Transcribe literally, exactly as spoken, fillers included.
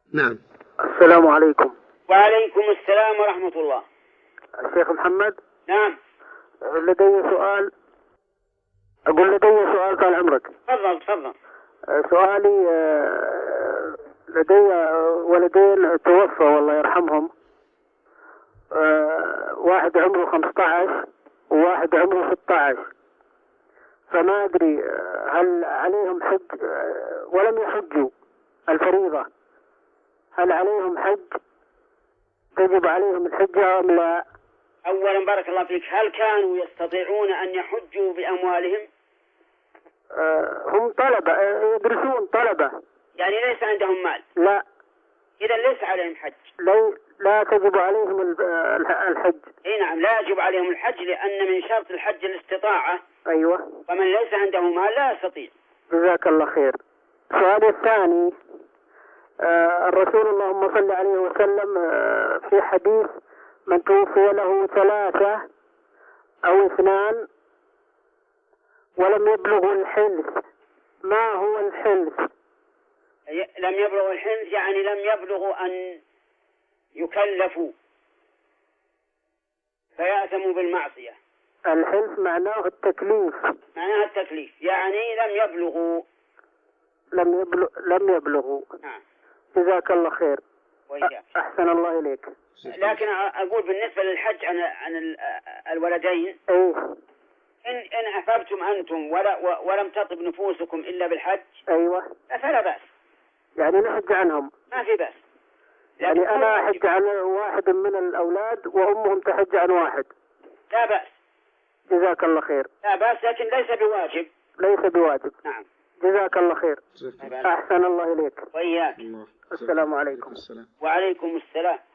نعم. السلام عليكم. وعليكم السلام ورحمة الله. الشيخ محمد. نعم. لدي سؤال، أقول لدي سؤال طال عمرك. تفضل تفضل. سؤالي لدي ولدين توفى والله يرحمهم، واحد عمره خمسة عشر وواحد عمره ستة عشر، فما أدري هل عليهم حج ولم يحجوا الفريضة، هل عليهم حج تجب عليهم الحجة أم لا؟ أولا بارك الله فيك، هل كانوا يستطيعون أن يحجوا بأموالهم؟ أه هم طلبة يدرسون طلبة، يعني ليس عندهم مال؟ لا. إذا ليس عليهم حج؟ لا, لا تجب عليهم الحج. اي نعم لا يجب عليهم الحج، لأن من شرط الحج الاستطاعة. أيوة. فمن ليس عنده مال لا يستطيع. جزاك الله خير. السؤال الثاني، آه الرسول اللهم صل عليه وسلم آه في حديث من توفي له ثلاثة أو اثنان ولم يبلغوا الحنث، ما هو الحنث؟ لم يبلغوا الحنث يعني لم يبلغوا أن يكلفوا فيأثموا بالمعصية. الحنث معناه التكليف. معناه التكليف، يعني لم يبلغوا. لم يبلغ لم يبلغوا. نعم. جزاك الله خير. وإياك. أحسن الله إليك. لكن أقول بالنسبة للحج عن عن الولدين، أيه. إن إن أحببتم أنتم ولا ولم تطب نفوسكم إلا بالحج، أيوة، فلا بأس. يعني نحج عنهم. ما في بأس. يعني أنا أحج عن واحد من الأولاد وأمهم تحج عن واحد. لا بأس. جزاك الله خير. لا بأس، لكن ليس بواجب. ليس بواجب. نعم. جزاك الله خير. أحسن الله إليك. وإياك. السلام عليكم. وعليكم السلام.